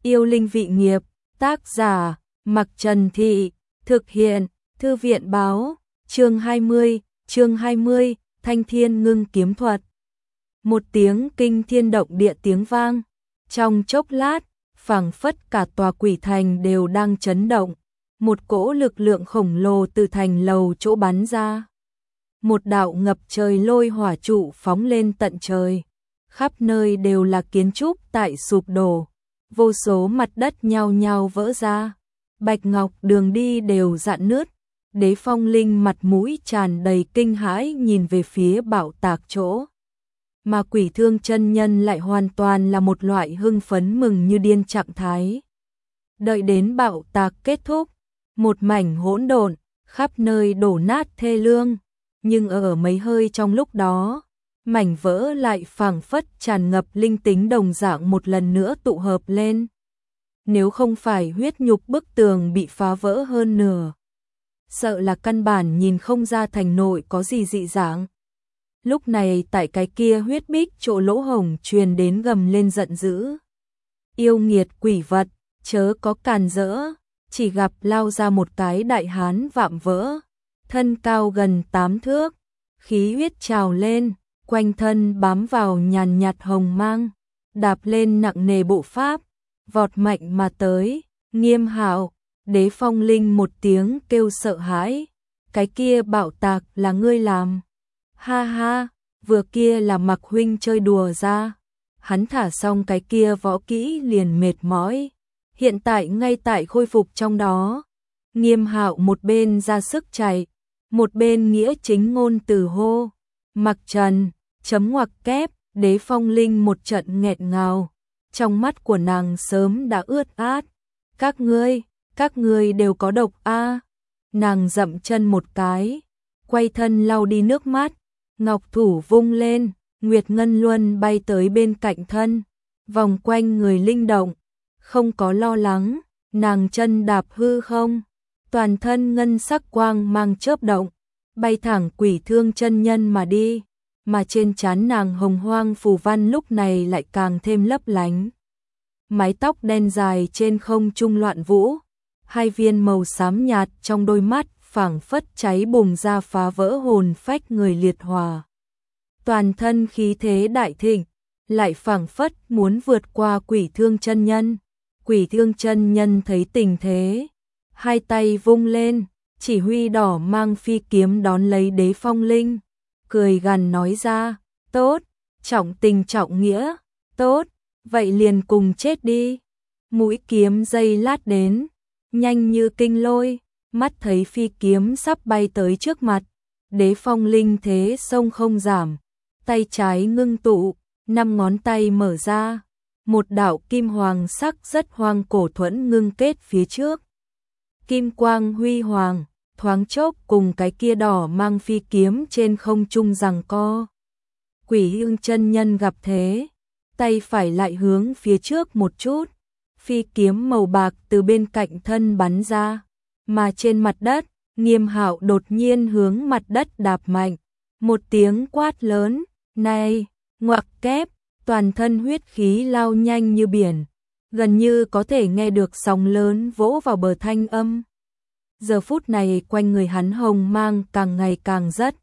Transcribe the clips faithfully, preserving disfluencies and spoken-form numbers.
Yêu linh vị nghiệp, tác giả, Mặc Trần Thị, thực hiện, Thư viện báo, chương hai mươi, chương hai mươi, Thanh Thiên Ngưng Kiếm Thuật. Một tiếng kinh thiên động địa tiếng vang, trong chốc lát, phảng phất cả tòa quỷ thành đều đang chấn động, một cỗ lực lượng khổng lồ từ thành lầu chỗ bắn ra. Một đạo ngập trời lôi hỏa trụ phóng lên tận trời, khắp nơi đều là kiến trúc tại sụp đổ, vô số mặt đất nhao nhao vỡ ra, bạch ngọc đường đi đều rạn nứt. Đế Phong Linh mặt mũi tràn đầy kinh hãi nhìn về phía bạo tạc chỗ. Mà Quỷ Thương chân nhân lại hoàn toàn là một loại hưng phấn mừng như điên trạng thái. Đợi đến bạo tạc kết thúc, một mảnh hỗn độn, khắp nơi đổ nát thê lương, nhưng ở mấy hơi trong lúc đó, mảnh vỡ lại phảng phất tràn ngập linh tính đồng dạng một lần nữa tụ hợp lên. Nếu không phải huyết nhục bức tường bị phá vỡ hơn nửa, sợ là căn bản nhìn không ra thành nội có gì dị dạng. Lúc này tại cái kia huyết bích chỗ lỗ hổng truyền đến gầm lên giận dữ. Yêu nghiệt quỷ vật, chớ có càn rỡ, chỉ gặp lao ra một cái đại hán vạm vỡ, thân cao gần tám thước, khí huyết trào lên, quanh thân bám vào nhàn nhạt hồng mang, đạp lên nặng nề bộ pháp, vọt mạnh mà tới. Nghiêm Hạo, Đế Phong Linh một tiếng kêu sợ hãi, cái kia bạo tạc là ngươi làm? Ha ha, vừa kia là Mặc huynh chơi đùa ra. Hắn thả xong cái kia võ kỹ liền mệt mỏi, hiện tại ngay tại khôi phục trong đó. Nghiêm Hạo một bên ra sức chạy, một bên nghĩa chính ngôn từ hô, Mặc Trần, chấm ngoặc kép. Đế Phong Linh một trận nghẹn ngào, trong mắt của nàng sớm đã ướt át. Các ngươi, các ngươi đều có độc a. Nàng dậm chân một cái, quay thân lau đi nước mắt, ngọc thủ vung lên, Nguyệt Ngân Luân bay tới bên cạnh thân, vòng quanh người linh động, không có lo lắng, nàng chân đạp hư không, toàn thân ngân sắc quang mang chớp động, bay thẳng Quỷ Thương chân nhân mà đi, mà trên trán nàng hồng hoang phù văn lúc này lại càng thêm lấp lánh. Mái tóc đen dài trên không trung loạn vũ, hai viên màu xám nhạt trong đôi mắt phảng phất cháy bùng ra phá vỡ hồn phách người liệt hỏa. Toàn thân khí thế đại thịnh, lại phảng phất muốn vượt qua Quỷ Thương chân nhân. Quỷ Thương chân nhân thấy tình thế, hai tay vung lên, chỉ huy đỏ mang phi kiếm đón lấy Đế Phong Linh, cười gằn nói ra, tốt, trọng tình trọng nghĩa, tốt, vậy liền cùng chết đi. Mũi kiếm giây lát đến, nhanh như kinh lôi, mắt thấy phi kiếm sắp bay tới trước mặt, Đế Phong Linh thế sông không giảm, tay trái ngưng tụ, năm ngón tay mở ra, một đạo kim hoàng sắc rất hoang cổ thuẫn ngưng kết phía trước. Kim quang huy hoàng, thoáng chốc cùng cái kia đỏ mang phi kiếm trên không trung giằng co. Quỷ Thương chân nhân gặp thế, tay phải lại hướng phía trước một chút, phi kiếm màu bạc từ bên cạnh thân bắn ra, mà trên mặt đất, Nghiêm Hạo đột nhiên hướng mặt đất đạp mạnh, một tiếng quát lớn, này, ngoặc kép, toàn thân huyết khí lao nhanh như biển, gần như có thể nghe được sóng lớn vỗ vào bờ thanh âm. Giờ phút này quanh người hắn hồng mang càng ngày càng rất,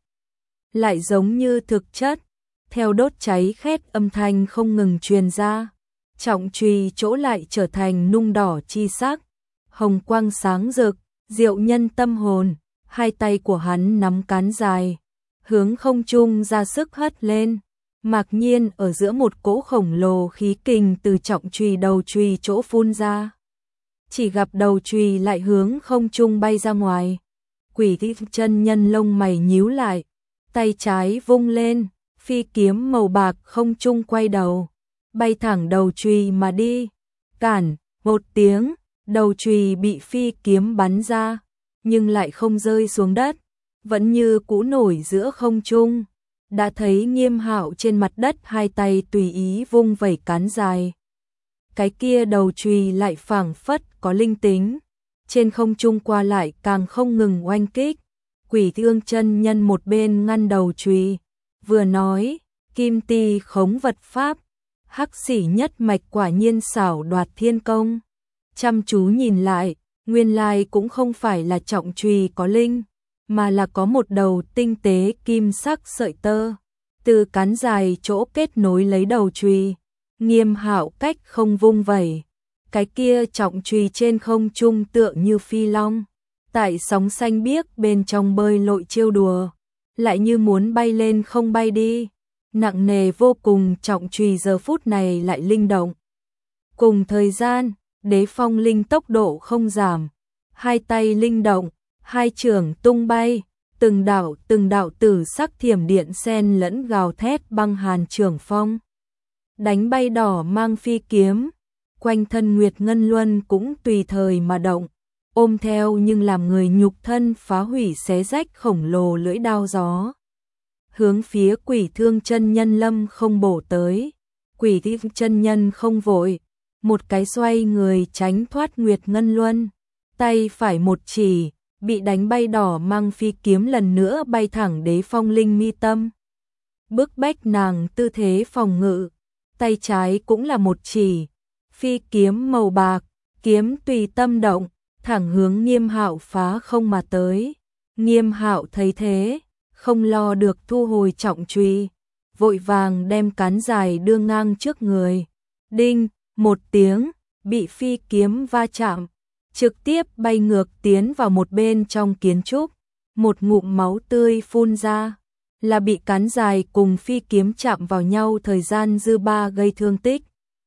lại giống như thực chất, theo đốt cháy khét âm thanh không ngừng truyền ra, trọng chùy chỗ lại trở thành nung đỏ chi sắc, hồng quang sáng rực, diệu nhân tâm hồn. Hai tay của hắn nắm cán dài, hướng không trung ra sức hất lên, mặc nhiên ở giữa một cỗ khổng lồ khí kình từ trọng chùy đầu chùy chỗ phun ra. Chỉ gặp đầu chùy lại hướng không trung bay ra ngoài. Quỷ Thương chân nhân lông mày nhíu lại, tay trái vung lên, phi kiếm màu bạc không trung quay đầu, bay thẳng đầu chùy mà đi. Cản, một tiếng, đầu chùy bị phi kiếm bắn ra, nhưng lại không rơi xuống đất, vẫn như cũ nổi giữa không trung. Đã thấy Nghiêm Hạo trên mặt đất hai tay tùy ý vung vẩy cán dài. Cái kia đầu chùy lại phảng phất có linh tính, trên không trung qua lại càng không ngừng oanh kích. Quỷ Thương chân nhân một bên ngăn đầu chùy, vừa nói, kim ti khống vật pháp, Hắc Xỉ nhất mạch quả nhiên xảo đoạt thiên công. Chăm chú nhìn lại, nguyên lai cũng không phải là trọng chùy có linh, mà là có một đầu tinh tế kim sắc sợi tơ, từ cán dài chỗ kết nối lấy đầu chùy, Nghiêm Hạo cách không vung vẩy, cái kia trọng chùy trên không trung tựa như phi long, tại sóng xanh biếc bên trong bơi lội trêu đùa, lại như muốn bay lên không bay đi. Nặng nề vô cùng trọng chùy giờ phút này lại linh động. Cùng thời gian, Đế Phong Linh tốc độ không giảm, hai tay linh động, hai chưởng tung bay, từng đạo từng đạo tử sắc thiểm điện sen lẫn gào thét băng hàn chưởng phong. Đánh bay đỏ mang phi kiếm, quanh thân Nguyệt Ngân Luân cũng tùy thời mà động, ôm theo nhưng làm người nhục thân phá hủy xé rách khổng lồ lưỡi đao gió. Hướng phía Quỷ Thương chân nhân lâm không bổ tới, Quỷ Thương chân nhân không vội, một cái xoay người tránh thoát Nguyệt Ngân Luân, tay phải một chỉ, bị đánh bay đỏ mang phi kiếm lần nữa bay thẳng Đế Phong Linh mi tâm. Bức bách nàng tư thế phòng ngự, tay trái cũng là một chỉ, phi kiếm màu bạc, kiếm tùy tâm động, thẳng hướng Nghiêm Hạo phá không mà tới. Nghiêm Hạo thấy thế, không lo được thu hồi trọng chùy, vội vàng đem cán dài đưa ngang trước người. Đinh, một tiếng, bị phi kiếm va chạm, trực tiếp bay ngược tiến vào một bên trong kiến trúc, một ngụm máu tươi phun ra, là bị cán dài cùng phi kiếm chạm vào nhau thời gian dư ba gây thương tích.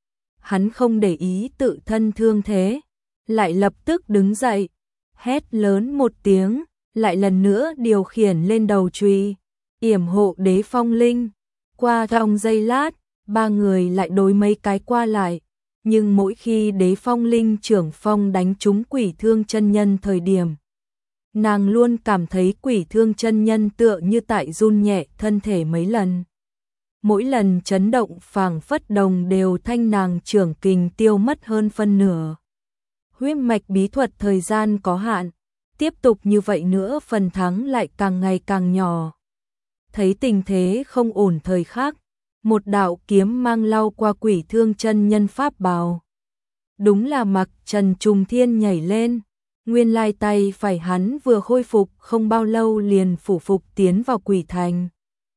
Hắn không để ý tự thân thương thế, lại lập tức đứng dậy, hét lớn một tiếng, lại lần nữa điều khiển lên đầu chùy, yểm hộ Đế Phong Linh. Qua trong giây lát, ba người lại đối mấy cái qua lại, nhưng mỗi khi Đế Phong Linh trưởng phong đánh trúng Quỷ Thương chân nhân thời điểm, nàng luôn cảm thấy Quỷ Thương chân nhân tựa như tại run nhẹ thân thể mấy lần. Mỗi lần chấn động phảng phất đồng đều thanh nàng trưởng kình tiêu mất hơn phân nửa. Huyết mạch bí thuật thời gian có hạn, tiếp tục như vậy nữa phần thắng lại càng ngày càng nhỏ. Thấy tình thế không ổn thời khắc, một đạo kiếm mang lao qua Quỷ Thương chân nhân pháp bào. Đúng là Mặc Trần trùng thiên nhảy lên, nguyên lai tay phải hắn vừa khôi phục không bao lâu liền phủ phục tiến vào quỷ thành.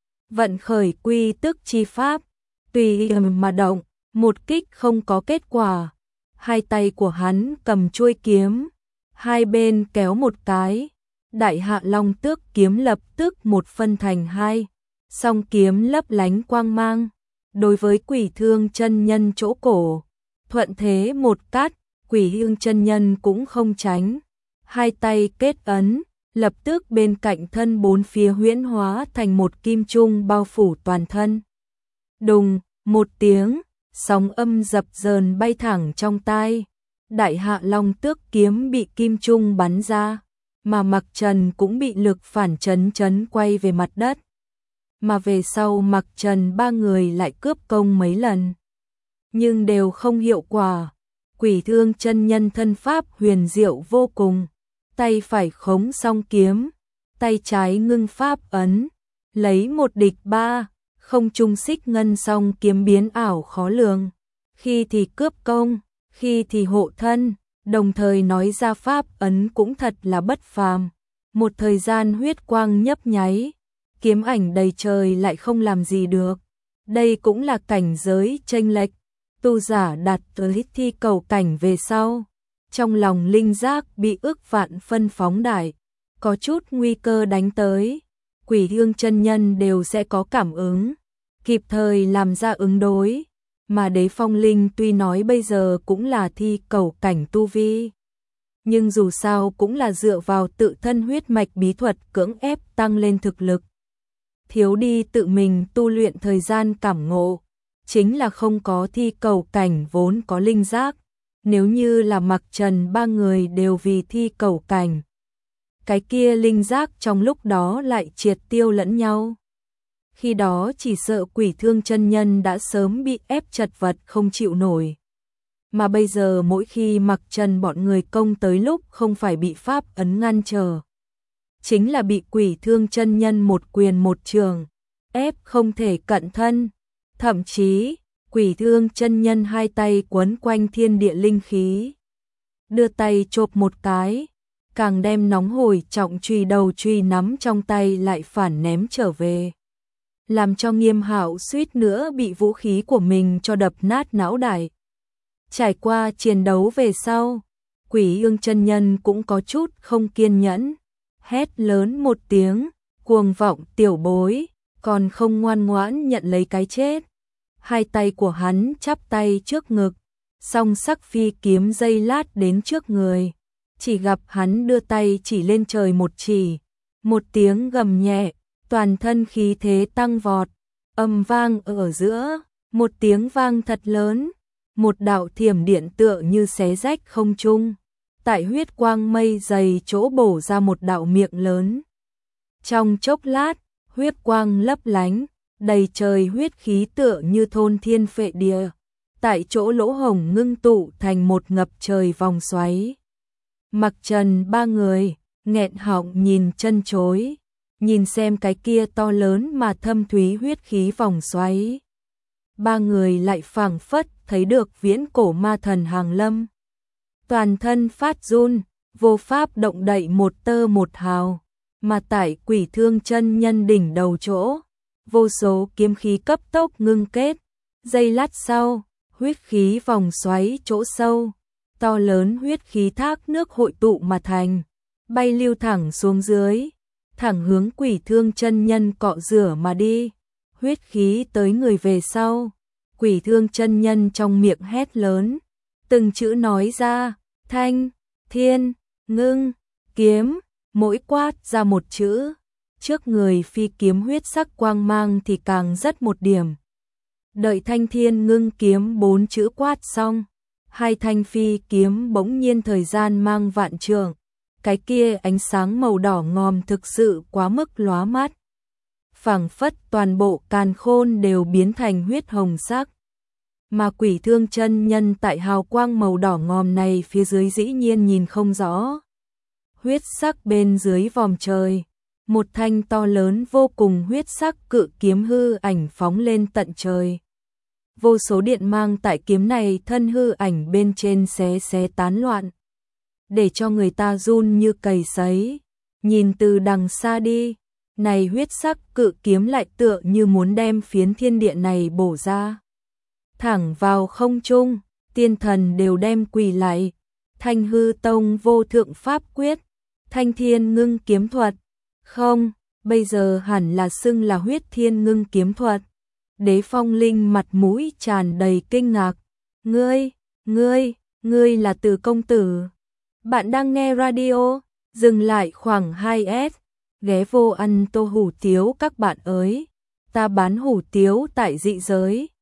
Vận khởi quy tức chi pháp, tùy mà động, một kích không có kết quả. Hai tay của hắn cầm chuôi kiếm, hai bên kéo một cái, Đại Hạ Long Tước kiếm lập tức một phân thành hai, song kiếm lấp lánh quang mang, đối với Quỷ Thương chân nhân chỗ cổ, thuận thế một cắt, Quỷ Thương chân nhân cũng không tránh, hai tay kết ấn, lập tức bên cạnh thân bốn phía huyễn hóa thành một kim trung bao phủ toàn thân. Đùng, một tiếng, sóng âm dập dờn bay thẳng trong tai, Đại Hạ Long Tước kiếm bị kim trung bắn ra, mà Mặc Trần cũng bị lực phản chấn chấn quay về mặt đất. Mà về sau Mặc Trần ba người lại cướp công mấy lần, nhưng đều không hiệu quả. Quỷ Thương chân nhân thân pháp huyền diệu vô cùng, tay phải khống song kiếm, tay trái ngưng pháp ấn, lấy một địch ba, không trung xích ngân song kiếm biến ảo khó lường, khi thì cướp công, khi thì hộ thân, đồng thời nói ra pháp ấn cũng thật là bất phàm. Một thời gian huyết quang nhấp nháy, kiếm ảnh đầy trời lại không làm gì được. Đây cũng là cảnh giới chênh lệch, tu giả đạt tới thi cầu cảnh về sau, trong lòng linh giác bị ức vạn phân phóng đại, có chút nguy cơ đánh tới, Quỷ Thương chân nhân đều sẽ có cảm ứng, kịp thời làm ra ứng đối, mà Đế Phong Linh tuy nói bây giờ cũng là thi cầu cảnh tu vi, nhưng dù sao cũng là dựa vào tự thân huyết mạch bí thuật cưỡng ép tăng lên thực lực. Thiếu đi tự mình tu luyện thời gian cảm ngộ, chính là không có thi cầu cảnh vốn có linh giác. Nếu như là Mặc Trần ba người đều vì thi cầu cảnh, cái kia linh giác trong lúc đó lại triệt tiêu lẫn nhau. Khi đó chỉ sợ Quỷ Thương chân nhân đã sớm bị ép chật vật không chịu nổi. Mà bây giờ mỗi khi Mặc Trần bọn người công tới lúc không phải bị pháp ấn ngăn trở, chính là bị Quỷ Thương chân nhân một quyền một trường, ép không thể cận thân. Thậm chí, Quỷ Thương chân nhân hai tay quấn quanh thiên địa linh khí, đưa tay chộp một cái, càng đem nóng hổi trọng chùy đầu chùy nắm trong tay lại phản ném trở về, làm cho Nghiêm Hạo suýt nữa bị vũ khí của mình cho đập nát não đại. Trải qua chiến đấu về sau, Quỷ Ương chân nhân cũng có chút không kiên nhẫn, hét lớn một tiếng, cuồng vọng tiểu bối, còn không ngoan ngoãn nhận lấy cái chết. Hai tay của hắn chắp tay trước ngực, song sắc phi kiếm dây lát đến trước người, chỉ gặp hắn đưa tay chỉ lên trời một chỉ, một tiếng gầm nhẹ, toàn thân khí thế tăng vọt, âm vang ở giữa, một tiếng vang thật lớn, một đạo thiểm điện tựa như xé rách không trung, tại huyết quang mây dày chỗ bổ ra một đạo miệng lớn. Trong chốc lát, huyết quang lấp lánh, đầy trời huyết khí tựa như thôn thiên phệ địa, tại chỗ lỗ hổng ngưng tụ thành một ngập trời vòng xoáy. Mặc Trần ba người, nghẹn họng nhìn chân chối, nhìn xem cái kia to lớn mà thâm thúy huyết khí vòng xoáy. Ba người lại phảng phất thấy được viễn cổ ma thần hàng lâm. Toàn thân phát run, vô pháp động đậy một tơ một hào, mà tại Quỷ Thương chân nhân đỉnh đầu chỗ, vô số kiếm khí cấp tốc ngưng kết, giây lát sau, huyết khí vòng xoáy chỗ sâu, to lớn huyết khí thác nước hội tụ mà thành, bay lưu thẳng xuống dưới, thẳng hướng Quỷ Thương chân nhân cọ rửa mà đi. Huyết khí tới người về sau, Quỷ Thương chân nhân trong miệng hét lớn, từng chữ nói ra, thanh, thiên, ngưng, kiếm, mỗi quát ra một chữ, trước người phi kiếm huyết sắc quang mang thì càng rất một điểm. Đợi thanh thiên ngưng kiếm bốn chữ quát xong, hai thanh phi kiếm bỗng nhiên thời gian mang vạn trượng, cái kia ánh sáng màu đỏ ngòm thực sự quá mức lóa mắt. Phảng phất toàn bộ càn khôn đều biến thành huyết hồng sắc. Mà Quỷ Thương chân nhân tại hào quang màu đỏ ngòm này phía dưới dĩ nhiên nhìn không rõ. Huyết sắc bên dưới vòm trời, một thanh to lớn vô cùng huyết sắc cự kiếm hư ảnh phóng lên tận trời. Vô số điện mang tại kiếm này thân hư ảnh bên trên xé xé tán loạn, để cho người ta run như cầy sấy. Nhìn từ đằng xa đi, này huyết sắc cự kiếm lại tựa như muốn đem phiến thiên địa này bổ ra. Thẳng vào không trung, tiên thần đều đem quỳ lại. Thanh hư tông vô thượng pháp quyết, thanh thiên ngưng kiếm thuật. Không, bây giờ hẳn là xưng là huyết thiên ngưng kiếm thuật. Đế Phong Linh mặt mũi tràn đầy kinh ngạc. Ngươi, ngươi, ngươi là Từ công tử. Bạn đang nghe radio, dừng lại khoảng hai S. Ghé vô ăn tô hủ tiếu các bạn ơi. Ta bán hủ tiếu tại dị giới.